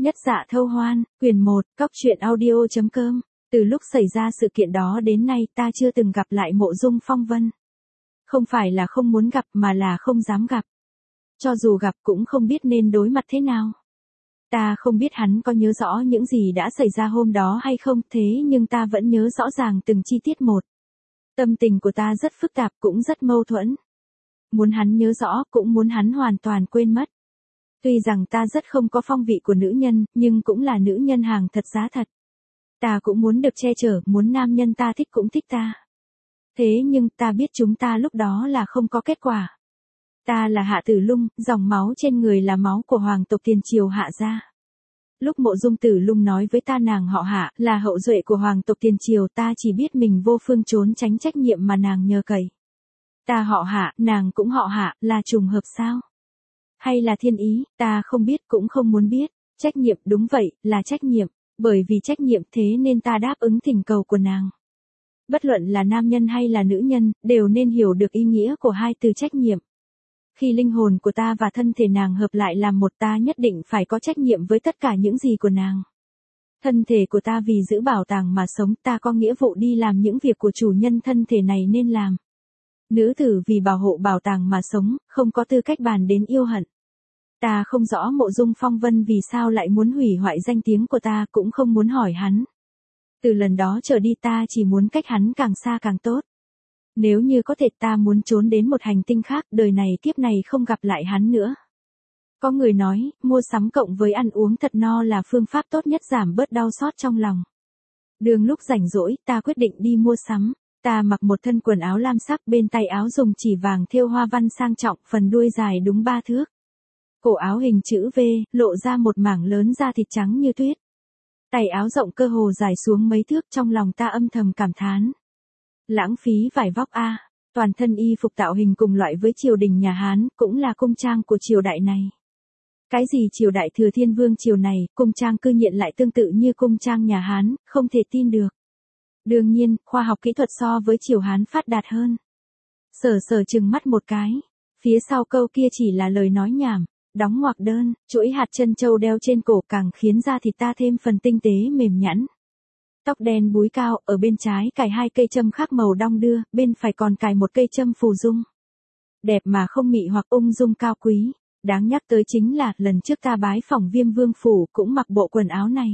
Nhất Dạ Thâu Hoan, quyển 1, cóc truyện audio.com. Từ lúc xảy ra sự kiện đó đến nay ta chưa từng gặp lại Mộ Dung Phong Vân. Không phải là không muốn gặp mà là không dám gặp. Cho dù gặp cũng không biết nên đối mặt thế nào. Ta không biết hắn có nhớ rõ những gì đã xảy ra hôm đó hay không, thế nhưng ta vẫn nhớ rõ ràng từng chi tiết một. Tâm tình của ta rất phức tạp, cũng rất mâu thuẫn. Muốn hắn nhớ rõ, cũng muốn hắn hoàn toàn quên mất. Tuy rằng ta rất không có phong vị của nữ nhân, nhưng cũng là nữ nhân hàng thật giá thật. Ta cũng muốn được che chở, muốn nam nhân ta thích cũng thích ta. Thế nhưng ta biết chúng ta lúc đó là không có kết quả. Ta là Hạ Tử Lung, dòng máu trên người là máu của hoàng tộc Tiền Triều Hạ gia. Lúc Mộ Dung Tử Lung nói với ta nàng họ Hạ, là hậu duệ của hoàng tộc Tiền Triều, ta chỉ biết mình vô phương trốn tránh trách nhiệm mà nàng nhờ cậy. Ta họ Hạ, nàng cũng họ Hạ, là trùng hợp sao? Hay là thiên ý, ta không biết cũng không muốn biết. Trách nhiệm, đúng vậy, là trách nhiệm. Bởi vì trách nhiệm thế nên ta đáp ứng thỉnh cầu của nàng. Bất luận là nam nhân hay là nữ nhân, đều nên hiểu được ý nghĩa của hai từ trách nhiệm. Khi linh hồn của ta và thân thể nàng hợp lại làm một, ta nhất định phải có trách nhiệm với tất cả những gì của nàng. Thân thể của ta vì giữ bảo tàng mà sống, ta có nghĩa vụ đi làm những việc của chủ nhân thân thể này nên làm. Nữ tử vì bảo hộ bảo tàng mà sống, không có tư cách bàn đến yêu hận. Ta không rõ Mộ Dung Phong Vân vì sao lại muốn hủy hoại danh tiếng của ta, cũng không muốn hỏi hắn. Từ lần đó trở đi ta chỉ muốn cách hắn càng xa càng tốt. Nếu như có thể ta muốn trốn đến một hành tinh khác, đời này kiếp này không gặp lại hắn nữa. Có người nói, mua sắm cộng với ăn uống thật no là phương pháp tốt nhất giảm bớt đau xót trong lòng. Đường lúc rảnh rỗi, ta quyết định đi mua sắm. Ta mặc một thân quần áo lam sắc, bên tay áo dùng chỉ vàng thêu hoa văn sang trọng, phần đuôi dài đúng 3 thước. Cổ áo hình chữ V, lộ ra một mảng lớn da thịt trắng như tuyết. Tay áo rộng cơ hồ dài xuống mấy thước, trong lòng ta âm thầm cảm thán. Lãng phí vải vóc a. Toàn thân y phục tạo hình cùng loại với triều đình nhà Hán, cũng là cung trang của triều đại này. Cái gì triều đại Thừa Thiên Vương triều này, cung trang cư nhiên lại tương tự như cung trang nhà Hán, không thể tin được. Đương nhiên, khoa học kỹ thuật so với triều Hán phát đạt hơn. Sở trừng mắt một cái. Phía sau câu kia chỉ là lời nói nhảm. Đóng ngoặc đơn, chuỗi hạt trân châu đeo trên cổ càng khiến da thịt ta thêm phần tinh tế mềm nhẵn. Tóc đen búi cao, ở bên trái cài 2 cây châm khác màu đong đưa, bên phải còn cài một cây châm phù dung. Đẹp mà không mị hoặc ung dung cao quý. Đáng nhắc tới chính là, lần trước ta bái phỏng Viêm Vương phủ cũng mặc bộ quần áo này.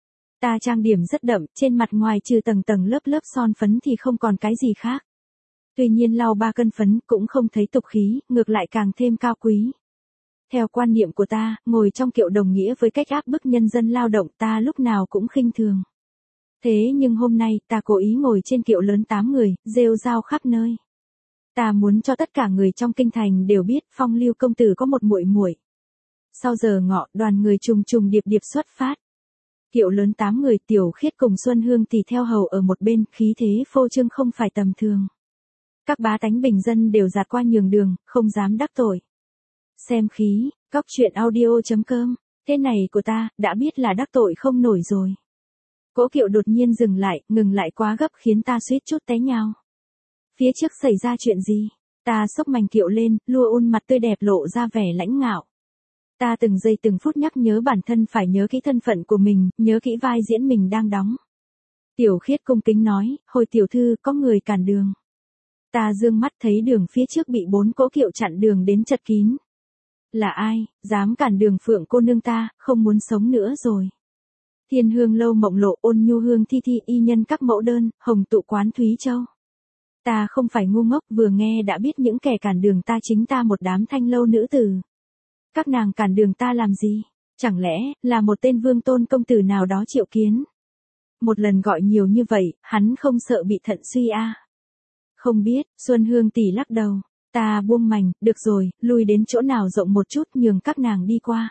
Ta trang điểm rất đậm, trên mặt ngoài trừ tầng tầng lớp lớp son phấn thì không còn cái gì khác. Tuy nhiên lau 3 cân phấn cũng không thấy tục khí, ngược lại càng thêm cao quý. Theo quan niệm của ta, ngồi trong kiệu đồng nghĩa với cách áp bức nhân dân lao động, ta lúc nào cũng khinh thường. Thế nhưng hôm nay, ta cố ý ngồi trên kiệu lớn 8 người, rêu rao khắp nơi. Ta muốn cho tất cả người trong kinh thành đều biết, Phong Lưu công tử có một muội muội. Sau giờ ngọ, đoàn người trùng trùng điệp điệp xuất phát. Kiệu lớn 8 người, Tiểu Khiết cùng Xuân Hương thì theo hầu ở một bên, khí thế phô trương không phải tầm thường. Các bá tánh bình dân đều dạt qua nhường đường, không dám đắc tội. Xem khí, cóc truyện audio.com, thế này của ta, đã biết là đắc tội không nổi rồi. Cỗ kiệu đột nhiên dừng lại, ngừng lại quá gấp khiến ta suýt chút té nhào. Phía trước xảy ra chuyện gì? Ta xốc mành kiệu lên, lua ôn mặt tươi đẹp lộ ra vẻ lãnh ngạo. Ta từng giây từng phút nhắc nhớ bản thân phải nhớ kỹ thân phận của mình, nhớ kỹ vai diễn mình đang đóng. Tiểu Khiết cung kính nói, hồi tiểu thư có người cản đường. Ta dương mắt thấy đường phía trước bị 4 cỗ kiệu chặn đường đến chật kín. Là ai, dám cản đường Phượng cô nương ta, không muốn sống nữa rồi. Thiên Hương lâu mộng lộ, Ôn Nhu hương thi thi, y nhân các mẫu đơn, Hồng tụ quán Thúy Châu. Ta không phải ngu ngốc, vừa nghe đã biết những kẻ cản đường ta chính ta một đám thanh lâu nữ tử. Các nàng cản đường ta làm gì? Chẳng lẽ, là một tên vương tôn công tử nào đó triệu kiến? Một lần gọi nhiều như vậy, hắn không sợ bị thận suy à? Không biết, Xuân Hương tỷ lắc đầu. Ta buông mành, được rồi, lui đến chỗ nào rộng một chút nhường các nàng đi qua.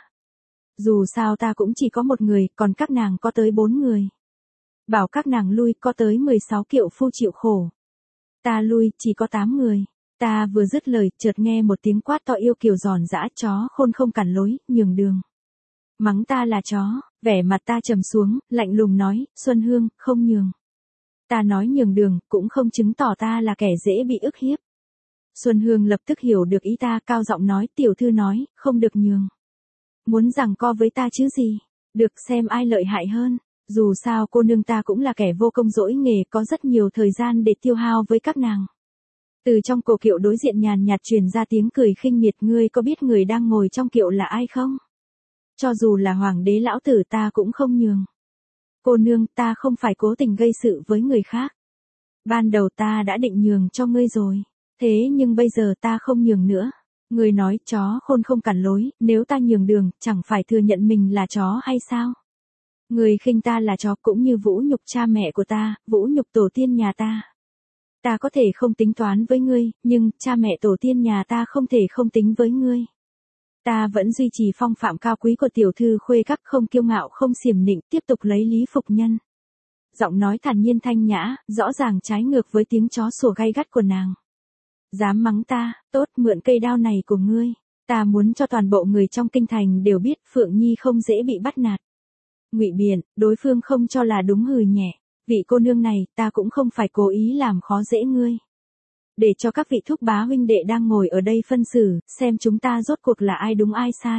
Dù sao ta cũng chỉ có một người, còn các nàng có tới 4 người. Bảo các nàng lui có tới 16 kiệu phu chịu khổ. Ta lui, chỉ có 8 người. Ta vừa dứt lời, chợt nghe một tiếng quát to yêu kiều giòn giã, chó khôn không cản lối, nhường đường. Mắng ta là chó, vẻ mặt ta trầm xuống, lạnh lùng nói, Xuân Hương, không nhường. Ta nói nhường đường, cũng không chứng tỏ ta là kẻ dễ bị ức hiếp. Xuân Hương lập tức hiểu được ý ta, cao giọng nói, tiểu thư nói, không được nhường. Muốn giằng co với ta chứ gì? Được xem ai lợi hại hơn. Dù sao cô nương ta cũng là kẻ vô công dỗi nghề, có rất nhiều thời gian để tiêu hao với các nàng. Từ trong cổ kiệu đối diện nhàn nhạt truyền ra tiếng cười khinh miệt, ngươi có biết người đang ngồi trong kiệu là ai không? Cho dù là hoàng đế lão tử ta cũng không nhường. Cô nương, ta không phải cố tình gây sự với người khác. Ban đầu ta đã định nhường cho ngươi rồi. Thế nhưng bây giờ ta không nhường nữa. Ngươi nói chó khôn không cản lối, nếu ta nhường đường, chẳng phải thừa nhận mình là chó hay sao? Ngươi khinh ta là chó cũng như vũ nhục cha mẹ của ta, vũ nhục tổ tiên nhà ta. Ta có thể không tính toán với ngươi, nhưng cha mẹ tổ tiên nhà ta không thể không tính với ngươi. Ta vẫn duy trì phong phạm cao quý của tiểu thư khuê các, không kiêu ngạo không xiểm nịnh, tiếp tục lấy lý phục nhân. Giọng nói thản nhiên thanh nhã, rõ ràng trái ngược với tiếng chó sủa gay gắt của nàng. Dám mắng ta, tốt, mượn cây đao này của ngươi. Ta muốn cho toàn bộ người trong kinh thành đều biết Phượng Nhi không dễ bị bắt nạt. Ngụy biện, đối phương không cho là đúng, hừ nhẹ. Vị cô nương này, ta cũng không phải cố ý làm khó dễ ngươi. Để cho các vị thúc bá huynh đệ đang ngồi ở đây phân xử, xem chúng ta rốt cuộc là ai đúng ai sai.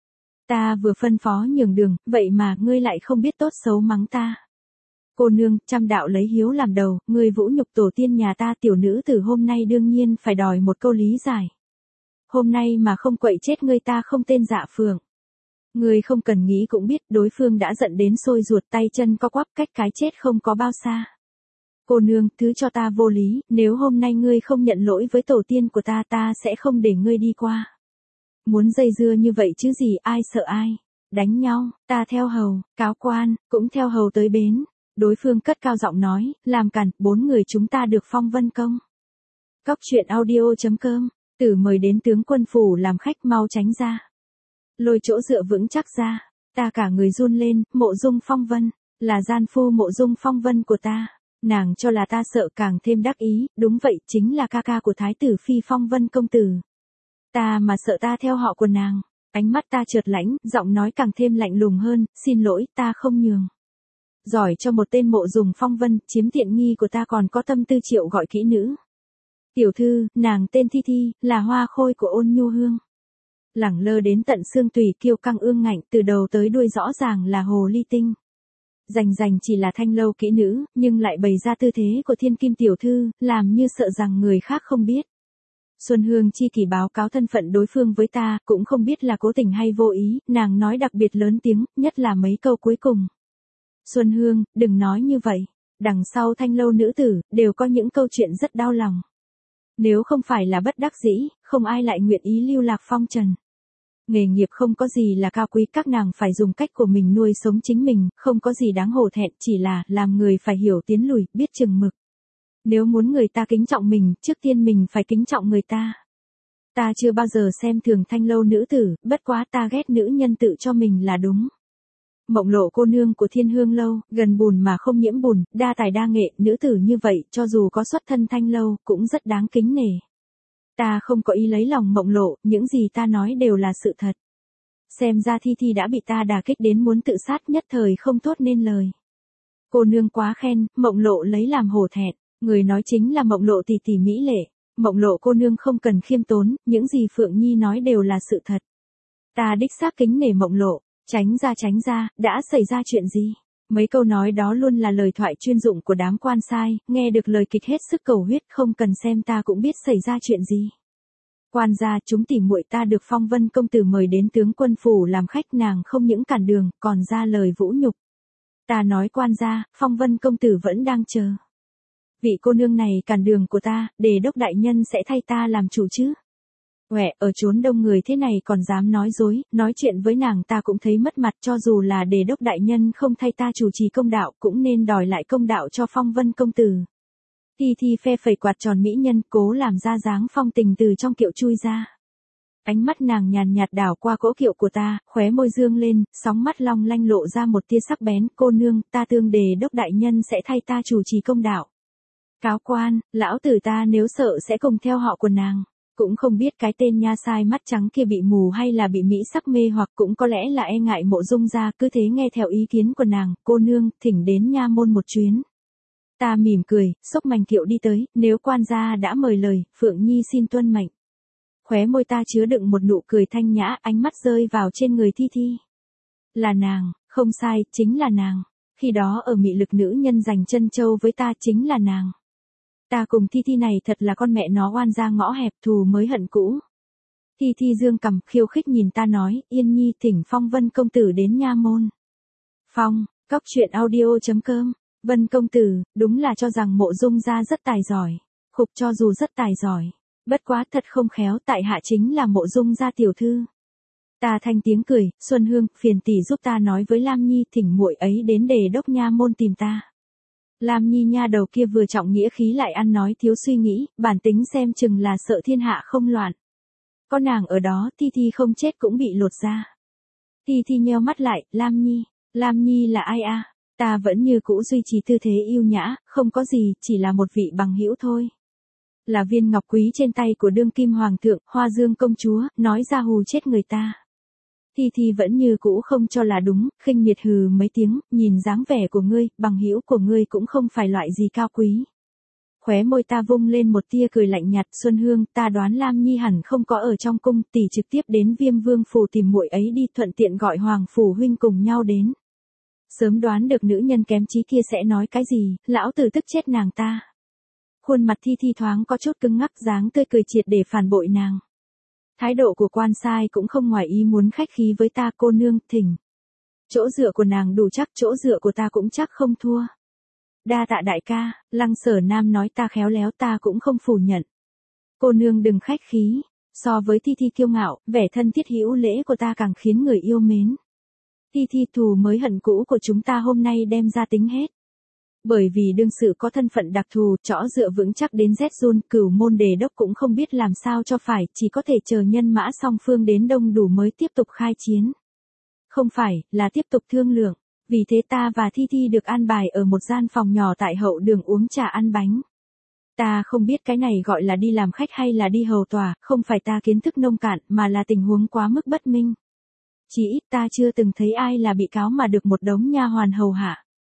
Ta vừa phân phó nhường đường, vậy mà ngươi lại không biết tốt xấu mắng ta. Cô nương, trăm đạo lấy hiếu làm đầu, ngươi vũ nhục tổ tiên nhà ta, tiểu nữ từ hôm nay đương nhiên phải đòi một câu lý giải. Hôm nay mà không quậy chết ngươi ta không tên Dạ Phượng. Ngươi không cần nghĩ cũng biết đối phương đã giận đến sôi ruột, tay chân co quắp, cách cái chết không có bao xa. Cô nương, thứ cho ta vô lý, nếu hôm nay ngươi không nhận lỗi với tổ tiên của ta, ta sẽ không để ngươi đi qua. Muốn dây dưa như vậy chứ gì, ai sợ ai. Đánh nhau, ta theo hầu, cáo quan, cũng theo hầu tới bến. Đối phương cất cao giọng nói, làm cản, 4 người chúng ta được phong vân công. Cóc truyện audio.com, Tử mời đến tướng quân phủ làm khách, mau tránh ra. Lôi chỗ dựa vững chắc ra, ta cả người run lên, Mộ Dung Phong Vân, là gian phu Mộ Dung Phong Vân của ta. Nàng cho là ta sợ càng thêm đắc ý, đúng vậy, chính là ca ca của thái tử phi Phong Vân công tử. Ta mà sợ ta theo họ của nàng. Ánh mắt ta chợt lãnh, giọng nói càng thêm lạnh lùng hơn, xin lỗi, ta không nhường. Giỏi cho một tên Mộ Dung Phong Vân, chiếm tiện nghi của ta còn có tâm tư triệu gọi kỹ nữ. Tiểu thư, nàng tên Thi Thi, là hoa khôi của Ôn Nhu Hương. Lẳng lơ đến tận xương tủy, kiêu căng ương ngạnh, từ đầu tới đuôi rõ ràng là hồ ly tinh. Rành chỉ là thanh lâu kỹ nữ, nhưng lại bày ra tư thế của thiên kim tiểu thư, làm như sợ rằng người khác không biết. Xuân Hương chi kỳ báo cáo thân phận đối phương với ta, cũng không biết là cố tình hay vô ý, nàng nói đặc biệt lớn tiếng, nhất là mấy câu cuối cùng. Xuân Hương, đừng nói như vậy. Đằng sau thanh lâu nữ tử, đều có những câu chuyện rất đau lòng. Nếu không phải là bất đắc dĩ, không ai lại nguyện ý lưu lạc phong trần. Nghề nghiệp không có gì là cao quý, các nàng phải dùng cách của mình nuôi sống chính mình, không có gì đáng hổ thẹn, chỉ là làm người phải hiểu tiến lùi, biết chừng mực. Nếu muốn người ta kính trọng mình, trước tiên mình phải kính trọng người ta. Ta chưa bao giờ xem thường thanh lâu nữ tử, bất quá ta ghét nữ nhân tự cho mình là đúng. Mộng Lộ cô nương của Thiên Hương lâu, gần bùn mà không nhiễm bùn, đa tài đa nghệ, nữ tử như vậy, cho dù có xuất thân thanh lâu, cũng rất đáng kính nể. Ta không có ý lấy lòng Mộng Lộ, những gì ta nói đều là sự thật. Xem ra Thi Thi đã bị ta đả kích đến muốn tự sát, nhất thời không thốt nên lời. Cô nương quá khen, Mộng Lộ lấy làm hổ thẹn, người nói chính là Mộng Lộ tỷ tỷ mỹ lệ. Mộng Lộ cô nương không cần khiêm tốn, những gì Phượng Nhi nói đều là sự thật. Ta đích xác kính nể Mộng Lộ. Tránh ra, đã xảy ra chuyện gì? Mấy câu nói đó luôn là lời thoại chuyên dụng của đám quan sai, nghe được lời kịch hết sức cầu huyết, không cần xem ta cũng biết xảy ra chuyện gì. Quan gia, chúng tỉ muội ta được Phong Vân công tử mời đến tướng quân phủ làm khách, nàng không những cản đường, còn ra lời vũ nhục. Ta nói quan gia, Phong Vân công tử vẫn đang chờ. Vị cô nương này cản đường của ta, Đề đốc đại nhân sẽ thay ta làm chủ chứ? Quẹ, ở chốn đông người thế này còn dám nói dối, nói chuyện với nàng ta cũng thấy mất mặt, cho dù là Đề đốc đại nhân không thay ta chủ trì công đạo, cũng nên đòi lại công đạo cho Phong Vân công tử. Thi phe phẩy quạt tròn mỹ nhân, cố làm ra dáng phong tình từ trong kiệu chui ra. Ánh mắt nàng nhàn nhạt đảo qua cỗ kiệu của ta, khóe môi dương lên, sóng mắt long lanh lộ ra một tia sắc bén, cô nương, ta tương Đề đốc đại nhân sẽ thay ta chủ trì công đạo. Cáo quan, lão tử ta nếu sợ sẽ cùng theo họ của nàng. Cũng không biết cái tên nha sai mắt trắng kia bị mù hay là bị mỹ sắc mê, hoặc cũng có lẽ là e ngại Mộ Dung gia, cứ thế nghe theo ý kiến của nàng, cô nương, thỉnh đến nha môn một chuyến. Ta mỉm cười, xốc mành kiệu đi tới, nếu quan gia đã mời lời, Phượng Nhi xin tuân mệnh. Khóe môi ta chứa đựng một nụ cười thanh nhã, ánh mắt rơi vào trên người Thi Thi. Là nàng, Không sai, chính là nàng. Khi đó ở mị lực nữ nhân giành chân châu với ta chính là nàng. Ta cùng Thi Thi này thật là con mẹ nó oan ra ngõ hẹp, thù mới hận cũ. Thi Thi dương cằm khiêu khích nhìn ta nói, Yên Nhi thỉnh Phong Vân công tử đến nha môn. Phong, cóc truyện audio.com. Vân công tử, đúng là cho rằng Mộ Dung gia rất tài giỏi. Khục, cho dù rất tài giỏi, bất quá thật không khéo, tại hạ chính là Mộ Dung gia tiểu thư. Ta thanh tiếng cười, Xuân Hương, phiền tỷ giúp ta nói với Lam Nhi thỉnh muội ấy đến Đề Đốc nha môn tìm ta. Lam Nhi nha đầu kia vừa trọng nghĩa khí lại ăn nói thiếu suy nghĩ, bản tính xem chừng là sợ thiên hạ không loạn. Có nàng ở đó, Thi Thi không chết cũng bị lột da. Thi Thi nheo mắt lại, Lam Nhi là ai a? Ta vẫn như cũ duy trì tư thế yêu nhã, không có gì, chỉ là một vị bằng hữu thôi. Là viên ngọc quý trên tay của đương kim hoàng thượng, Hoa Dương công chúa, nói ra hù chết người ta. Thi Thi vẫn như cũ không cho là đúng, khinh miệt hừ mấy tiếng, nhìn dáng vẻ của ngươi, bằng hữu của ngươi cũng không phải loại gì cao quý. Khóe môi ta vung lên một tia cười lạnh nhạt, Xuân Hương, ta đoán Lam Nhi hẳn không có ở trong cung, tỷ trực tiếp đến Viêm Vương phủ tìm muội ấy đi, thuận tiện gọi Hoàng phủ huynh cùng nhau đến. Sớm đoán được nữ nhân kém trí kia sẽ nói cái gì, lão tử tức chết nàng ta. Khuôn mặt Thi Thi thoáng có chút cứng ngắc, dáng tươi cười triệt để phản bội nàng. Thái độ của quan sai cũng không ngoài ý muốn khách khí với ta, cô nương, thỉnh. Chỗ dựa của nàng đủ chắc, chỗ dựa của ta cũng chắc không thua. Đa tạ đại ca, Lăng Sở Nam nói ta khéo léo, ta cũng không phủ nhận. Cô nương đừng khách khí, so với Thi Thi kiêu ngạo, vẻ thân thiết hữu lễ của ta càng khiến người yêu mến. Thi Thi, thù mới hận cũ của chúng ta hôm nay đem ra tính hết. Bởi vì đương sự có thân phận đặc thù, trõ dựa vững chắc đến rét run, Cửu Môn Đề Đốc cũng không biết làm sao cho phải, chỉ có thể chờ nhân mã song phương đến đông đủ mới tiếp tục khai chiến. Không phải, là tiếp tục thương lượng. Vì thế ta và Thi Thi được an bài ở một gian phòng nhỏ tại hậu đường uống trà ăn bánh. Ta không biết cái này gọi là đi làm khách hay là đi hầu tòa, không phải ta kiến thức nông cạn mà là tình huống quá mức bất minh. Chỉ ít ta chưa từng thấy ai là bị cáo mà được một đống nha hoàn hầu hạ.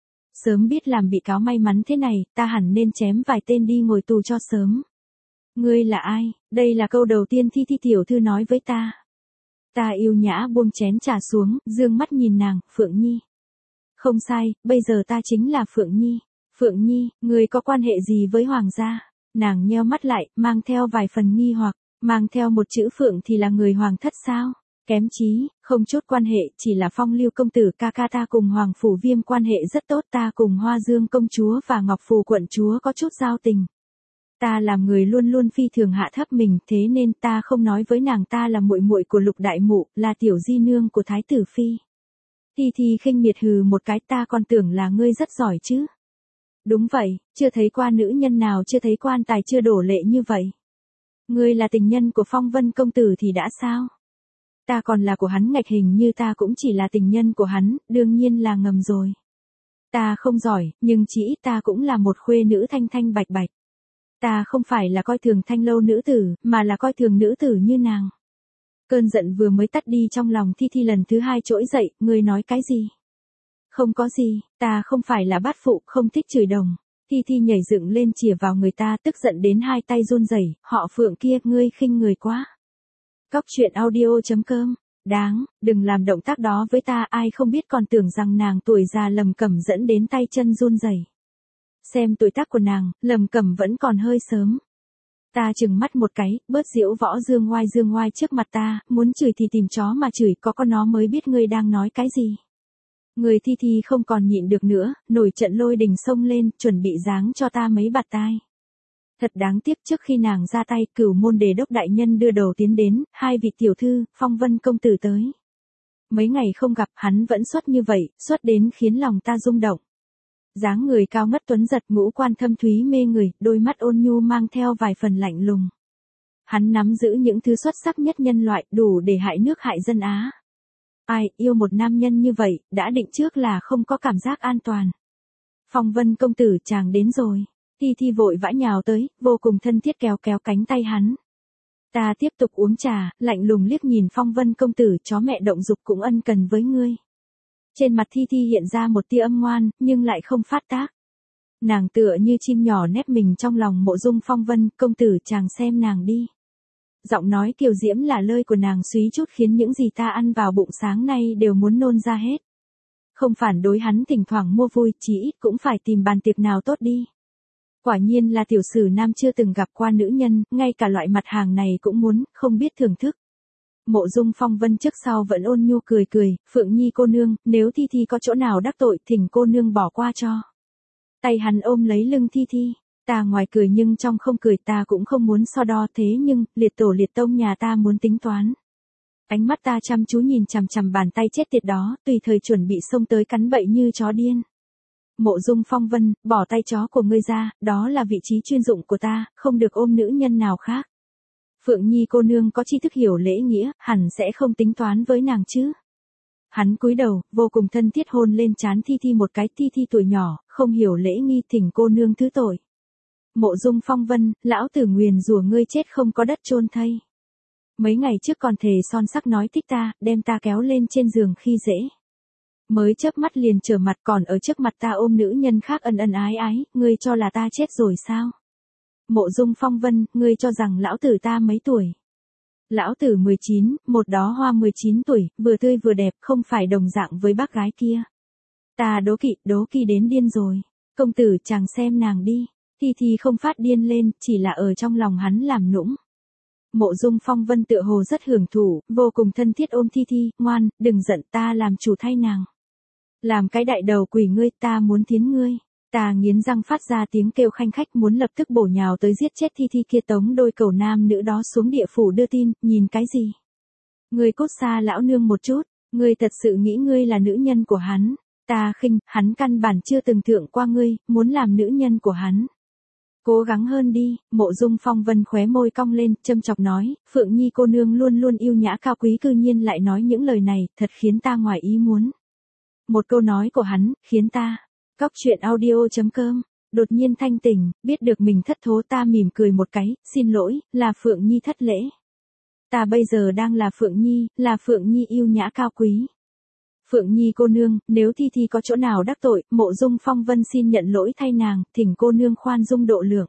Sớm biết làm bị cáo may mắn thế này, ta hẳn nên chém vài tên đi ngồi tù cho sớm. Ngươi là ai? Đây là câu đầu tiên Thi Thi tiểu thư nói với ta. Ta yêu nhã buông chén trà xuống, dương mắt nhìn nàng, Phượng Nhi. Không sai, bây giờ ta chính là Phượng Nhi. Phượng Nhi, ngươi có quan hệ gì với hoàng gia? Nàng nheo mắt lại, mang theo vài phần nghi hoặc, mang theo một chữ Phượng thì là người hoàng thất sao? Kém chí, không chút quan hệ, chỉ là Phong Lưu công tử ca ca ta cùng Hoàng phủ Viêm quan hệ rất tốt, ta cùng Hoa Dương công chúa và Ngọc Phù quận chúa có chút giao tình. Ta làm người luôn luôn phi thường hạ thấp mình, thế nên ta không nói với nàng ta là muội muội của Lục đại mụ, là tiểu di nương của Thái tử phi. Thi Thi khinh miệt hừ một cái, ta còn tưởng là ngươi rất giỏi chứ. Đúng vậy, chưa thấy qua nữ nhân nào, chưa thấy quan tài chưa đổ lệ như vậy. Ngươi là tình nhân của Phong Vân công tử thì đã sao? Ta còn là của hắn, ngạch hình như ta cũng chỉ là tình nhân của hắn, đương nhiên là ngầm rồi. Ta không giỏi, nhưng chỉ ít ta cũng là một khuê nữ thanh thanh bạch bạch. Ta không phải là coi thường thanh lâu nữ tử, mà là coi thường nữ tử như nàng. Cơn giận vừa mới tắt đi trong lòng Thi Thi lần thứ hai trỗi dậy, ngươi nói cái gì? Không có gì, ta không phải là bát phụ, không thích chửi đồng. Thi Thi nhảy dựng lên chìa vào người ta, tức giận đến hai tay run rẩy, họ Phượng kia, ngươi khinh người quá. Cóc truyện audio.com. Đáng, đừng làm động tác đó với ta, ai không biết còn tưởng rằng nàng tuổi già Lầm Cẩm dẫn đến tay chân run rẩy. Xem tuổi tác của nàng, Lầm Cẩm vẫn còn hơi sớm. Ta chừng mắt một cái, bớt giễu võ dương ngoai trước mặt ta, muốn chửi thì tìm chó mà chửi, có con nó mới biết ngươi đang nói cái gì. Người Thi Thi không còn nhịn được nữa, nổi trận lôi đình xông lên, chuẩn bị giáng cho ta mấy bạt tai. Thật đáng tiếc, trước khi nàng ra tay, Cửu Môn Đề Đốc đại nhân đưa đầu tiến đến, hai vị tiểu thư, Phong Vân công tử tới. Mấy ngày không gặp, hắn vẫn xuất như vậy, xuất đến khiến lòng ta rung động. Dáng người cao ngất tuấn giật, ngũ quan thâm thúy mê người, đôi mắt ôn nhu mang theo vài phần lạnh lùng. Hắn nắm giữ những thứ xuất sắc nhất nhân loại, đủ để hại nước hại dân Á. Ai yêu một nam nhân như vậy, đã định trước là không có cảm giác an toàn. Phong Vân công tử, chàng đến rồi. Thi Thi vội vã nhào tới, vô cùng thân thiết kéo cánh tay hắn. Ta tiếp tục uống trà, lạnh lùng liếc nhìn Phong Vân công tử, chó mẹ động dục cũng ân cần với ngươi. Trên mặt Thi Thi hiện ra một tia âm ngoan, nhưng lại không phát tác. Nàng tựa như chim nhỏ nép mình trong lòng Mộ Dung Phong Vân, công tử chàng xem nàng đi. Giọng nói kiều diễm là lời của nàng suý chút khiến những gì ta ăn vào bụng sáng nay đều muốn nôn ra hết. Không phản đối hắn thỉnh thoảng mua vui, chí ít cũng phải tìm bàn tiệc nào tốt đi. Quả nhiên là tiểu sử nam chưa từng gặp qua nữ nhân, ngay cả loại mặt hàng này cũng muốn, không biết thưởng thức. Mộ Dung Phong Vân trước sau vẫn ôn nhu cười cười, Phượng Nhi cô nương, nếu Thi Thi có chỗ nào đắc tội, thỉnh cô nương bỏ qua cho. Tay hắn ôm lấy lưng Thi Thi, ta ngoài cười nhưng trong không cười, ta cũng không muốn so đo, thế nhưng, liệt tổ liệt tông nhà ta muốn tính toán. Ánh mắt ta chăm chú nhìn chằm chằm bàn tay chết tiệt đó, tùy thời chuẩn bị xông tới cắn bậy như chó điên. Mộ Dung Phong Vân, bỏ tay chó của ngươi ra, đó là vị trí chuyên dụng của ta, không được ôm nữ nhân nào khác. Phượng Nhi cô nương có tri thức hiểu lễ nghĩa, hẳn sẽ không tính toán với nàng chứ. Hắn cúi đầu, vô cùng thân thiết hôn lên trán Thi Thi một cái. Thi Thi tuổi nhỏ, không hiểu lễ nghi, thỉnh cô nương thứ tội. Mộ Dung Phong Vân, lão tử nguyền rủa ngươi chết không có đất chôn thây. Mấy ngày trước còn thề son sắc nói thích ta, đem ta kéo lên trên giường khi dễ. Mới chớp mắt liền trở mặt, còn ở trước mặt ta ôm nữ nhân khác ân ân ái ái, ngươi cho là ta chết rồi sao? Mộ Dung Phong Vân, ngươi cho rằng lão tử ta mấy tuổi? Lão tử 19, một đóa hoa 19 tuổi, vừa tươi vừa đẹp, không phải đồng dạng với bác gái kia. Ta đố kỵ đến điên rồi. Công tử chàng xem nàng đi. Thi Thi không phát điên lên, chỉ là ở trong lòng hắn làm nũng. Mộ Dung Phong Vân tựa hồ rất hưởng thụ, vô cùng thân thiết ôm Thi Thi, ngoan, đừng giận, ta làm chủ thay nàng. Làm cái đại đầu quỷ ngươi, ta muốn thiến ngươi. Ta nghiến răng phát ra tiếng kêu khanh khách, muốn lập tức bổ nhào tới giết chết Thi Thi kia, tống đôi cầu nam nữ đó xuống địa phủ đưa tin, nhìn cái gì? Ngươi cút xa lão nương một chút, ngươi thật sự nghĩ ngươi là nữ nhân của hắn. Ta khinh, hắn căn bản chưa từng thượng qua ngươi, muốn làm nữ nhân của hắn. Cố gắng hơn đi. Mộ Dung Phong Vân khóe môi cong lên, châm chọc nói, Phượng Nhi cô nương luôn luôn yêu nhã cao quý, cư nhiên lại nói những lời này, thật khiến ta ngoài ý muốn. Một câu nói của hắn, khiến ta, Cóc Truyện Audio.com, đột nhiên thanh tỉnh, biết được mình thất thố. Ta mỉm cười một cái, xin lỗi, là Phượng Nhi thất lễ. Ta bây giờ đang là Phượng Nhi yêu nhã cao quý. Phượng Nhi cô nương, nếu Thi Thi có chỗ nào đắc tội, Mộ Dung Phong Vân xin nhận lỗi thay nàng, thỉnh cô nương khoan dung độ lượng.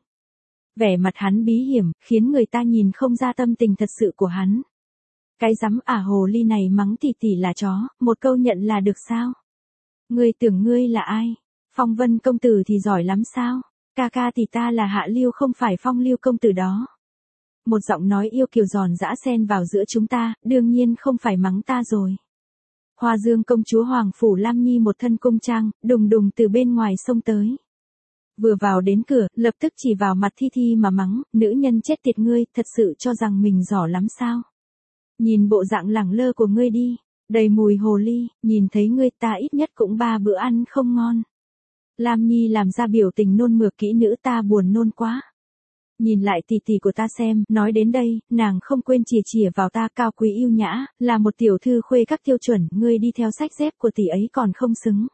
Vẻ mặt hắn bí hiểm, khiến người ta nhìn không ra tâm tình thật sự của hắn. Cái rắm hồ ly này mắng tỷ tỷ là chó, một câu nhận là được sao? Ngươi tưởng ngươi là ai? Phong Vân công tử thì giỏi lắm sao? Ca ca thì ta là Hạ Lưu, không phải Phong Lưu công tử đó. Một giọng nói yêu kiều giòn giã xen vào giữa chúng ta, đương nhiên không phải mắng ta rồi. Hoa Dương công chúa Hoàng phủ Lam Nhi một thân cung trang, đùng đùng từ bên ngoài xông tới. Vừa vào đến cửa, lập tức chỉ vào mặt Thi Thi mà mắng, nữ nhân chết tiệt ngươi, thật sự cho rằng mình giỏi lắm sao? Nhìn bộ dạng lẳng lơ của ngươi đi, đầy mùi hồ ly, nhìn thấy ngươi ta ít nhất cũng 3 bữa ăn không ngon. Lam Nhi làm ra biểu tình nôn mửa, kỹ nữ ta buồn nôn quá. Nhìn lại tỷ tỷ của ta xem, nói đến đây, nàng không quên chìa vào ta, cao quý yêu nhã, là một tiểu thư khuê các tiêu chuẩn, ngươi đi theo sách dép của tỷ ấy còn không xứng.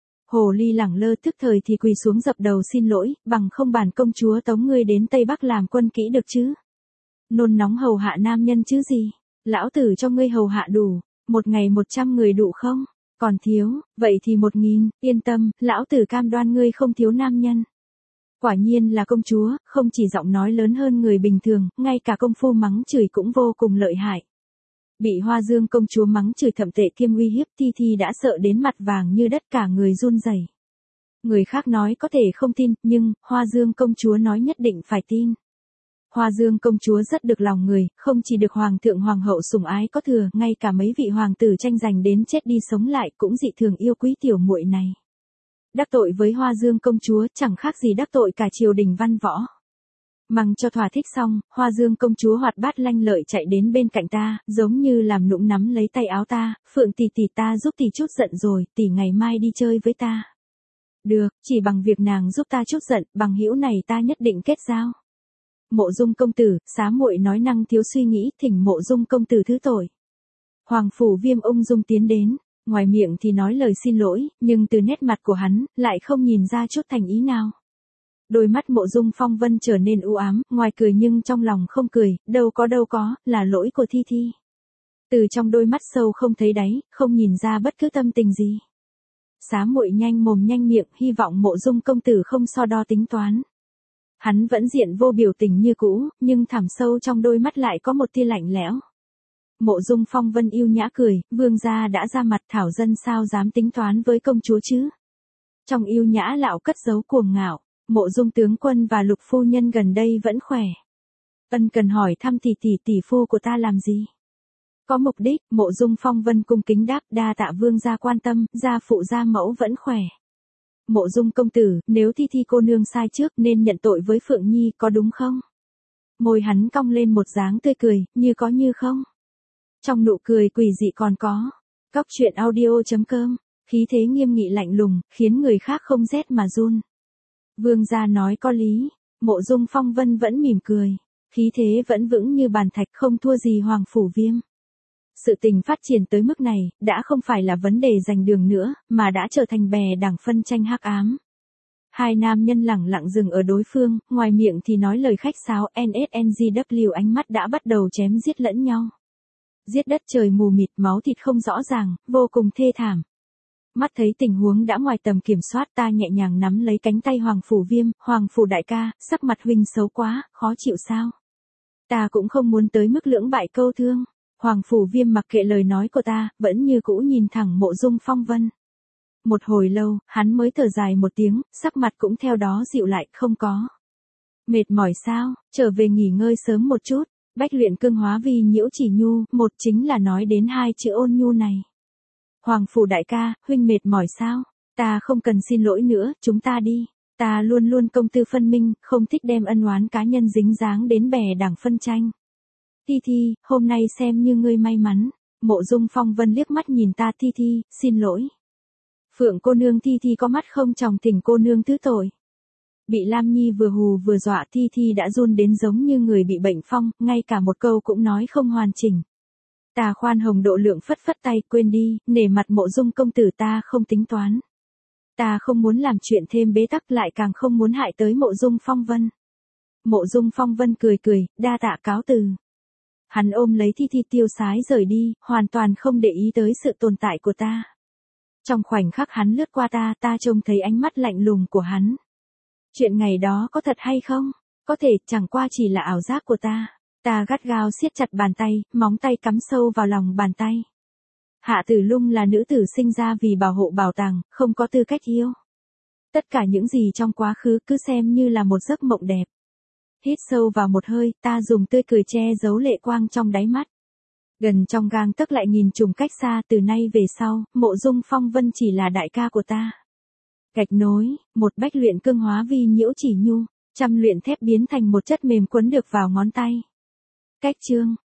Hồ ly lẳng lơ tức thời thì quỳ xuống dập đầu xin lỗi, bằng không bản công chúa tống ngươi đến Tây Bắc làm quân kỹ được chứ. Nôn nóng hầu hạ nam nhân chứ gì, lão tử cho ngươi hầu hạ đủ, một ngày 100 người đủ không? Còn thiếu, vậy thì 1000, yên tâm, lão tử cam đoan ngươi không thiếu nam nhân. Quả nhiên là công chúa, không chỉ giọng nói lớn hơn người bình thường, ngay cả công phu mắng chửi cũng vô cùng lợi hại. Bị Hoa Dương công chúa mắng chửi thậm tệ kiêm uy hiếp, Thi Thi đã sợ đến mặt vàng như đất, cả người run rẩy. Người khác nói có thể không tin, nhưng Hoa Dương công chúa nói nhất định phải tin. Hoa Dương công chúa rất được lòng người, không chỉ được hoàng thượng hoàng hậu sủng ái có thừa, ngay cả mấy vị hoàng tử tranh giành đến chết đi sống lại cũng dị thường yêu quý tiểu muội này. Đắc tội với Hoa Dương công chúa chẳng khác gì đắc tội cả triều đình văn võ. Mắng cho thỏa thích xong, Hoa Dương công chúa hoạt bát lanh lợi chạy đến bên cạnh ta, giống như làm nũng nắm lấy tay áo ta, Phượng tỷ tỷ ta giúp tỷ chút giận rồi, tỷ ngày mai đi chơi với ta. Được, chỉ bằng việc nàng giúp ta chút giận, bằng hữu này ta nhất định kết giao. Mộ Dung công tử, xá muội nói năng thiếu suy nghĩ, thỉnh Mộ Dung công tử thứ tội. Hoàng phủ Viêm ung dung tiến đến, ngoài miệng thì nói lời xin lỗi, nhưng từ nét mặt của hắn, lại không nhìn ra chút thành ý nào. Đôi mắt Mộ Dung Phong Vân trở nên u ám, ngoài cười nhưng trong lòng không cười, đâu có, là lỗi của Thi Thi. Từ trong đôi mắt sâu không thấy đáy, không nhìn ra bất cứ tâm tình gì. Xá muội nhanh mồm nhanh miệng, hy vọng Mộ Dung công tử không so đo tính toán. Hắn vẫn diện vô biểu tình như cũ, nhưng thẳm sâu trong đôi mắt lại có một tia lạnh lẽo. Mộ Dung Phong Vân yêu nhã cười, vương gia đã ra mặt thảo dân sao dám tính toán với công chúa chứ. Trong yêu nhã lão cất giấu cuồng ngạo, Mộ Dung tướng quân và Lục phu nhân gần đây vẫn khỏe. Ân cần hỏi thăm tỷ phu của ta làm gì? Có mục đích, Mộ Dung Phong Vân cung kính đáp, đa tạ vương gia quan tâm, gia phụ gia mẫu vẫn khỏe. Mộ Dung công tử, nếu Thi cô nương sai trước nên nhận tội với Phượng Nhi có đúng không? Môi hắn cong lên một dáng tươi cười, như có như không. Trong nụ cười quỷ dị còn có. Cóc truyện audio.com, khí thế nghiêm nghị lạnh lùng, khiến người khác không rét mà run. Vương gia nói có lý, Mộ Dung Phong Vân vẫn mỉm cười. Khí thế vẫn vững như bàn thạch không thua gì Hoàng Phủ Viêm. Sự tình phát triển tới mức này, đã không phải là vấn đề giành đường nữa, mà đã trở thành bè đảng phân tranh hắc ám. Hai nam nhân lẳng lặng dừng ở đối phương, ngoài miệng thì nói lời khách sáo, NSNGW ánh mắt đã bắt đầu chém giết lẫn nhau. Giết đất trời mù mịt, máu thịt không rõ ràng, vô cùng thê thảm. Mắt thấy tình huống đã ngoài tầm kiểm soát, ta nhẹ nhàng nắm lấy cánh tay Hoàng Phủ Viêm, Hoàng Phủ đại ca, sắc mặt huynh xấu quá, khó chịu sao? Ta cũng không muốn tới mức lưỡng bại câu thương. Hoàng Phủ Viêm mặc kệ lời nói của ta, vẫn như cũ nhìn thẳng Mộ Dung Phong Vân. Một hồi lâu, hắn mới thở dài một tiếng, sắc mặt cũng theo đó dịu lại, không có. Mệt mỏi sao, trở về nghỉ ngơi sớm một chút. Bách luyện cương hóa vi nhiễu chỉ nhu, một chính là nói đến hai chữ ôn nhu này. Hoàng Phủ đại ca, huynh mệt mỏi sao? Ta không cần xin lỗi nữa, chúng ta đi. Ta luôn luôn công tư phân minh, không thích đem ân oán cá nhân dính dáng đến bè đảng phân tranh. Thi, hôm nay xem như ngươi may mắn. Mộ Dung Phong Vân liếc mắt nhìn ta, Thi, xin lỗi. Phượng cô nương Thi có mắt không tròng, thỉnh cô nương thứ tội. Bị Lam Nhi vừa hù vừa dọa, Thi đã run đến giống như người bị bệnh phong, ngay cả một câu cũng nói không hoàn chỉnh. Ta khoan hồng độ lượng phất phất tay, quên đi, nể mặt Mộ Dung công tử ta không tính toán. Ta không muốn làm chuyện thêm bế tắc, lại càng không muốn hại tới Mộ Dung Phong Vân. Mộ Dung Phong Vân cười, đa tạ cáo từ. Hắn ôm lấy Thi tiêu sái rời đi, hoàn toàn không để ý tới sự tồn tại của ta. Trong khoảnh khắc hắn lướt qua ta trông thấy ánh mắt lạnh lùng của hắn. Chuyện ngày đó có thật hay không? Có thể, chẳng qua chỉ là ảo giác của ta. Ta gắt gao siết chặt bàn tay, móng tay cắm sâu vào lòng bàn tay. Hạ Tử Lung là nữ tử sinh ra vì bảo hộ bảo tàng, không có tư cách yêu. Tất cả những gì trong quá khứ cứ xem như là một giấc mộng đẹp. Hít sâu vào một hơi, ta dùng tươi cười che giấu lệ quang trong đáy mắt. Gần trong gang tấc lại nhìn trùng cách xa, từ nay về sau, Mộ Dung Phong Vân chỉ là đại ca của ta. Gạch nối, một bách luyện cương hóa vi nhiễu chỉ nhu, trăm luyện thép biến thành một chất mềm quấn được vào ngón tay. Cách chương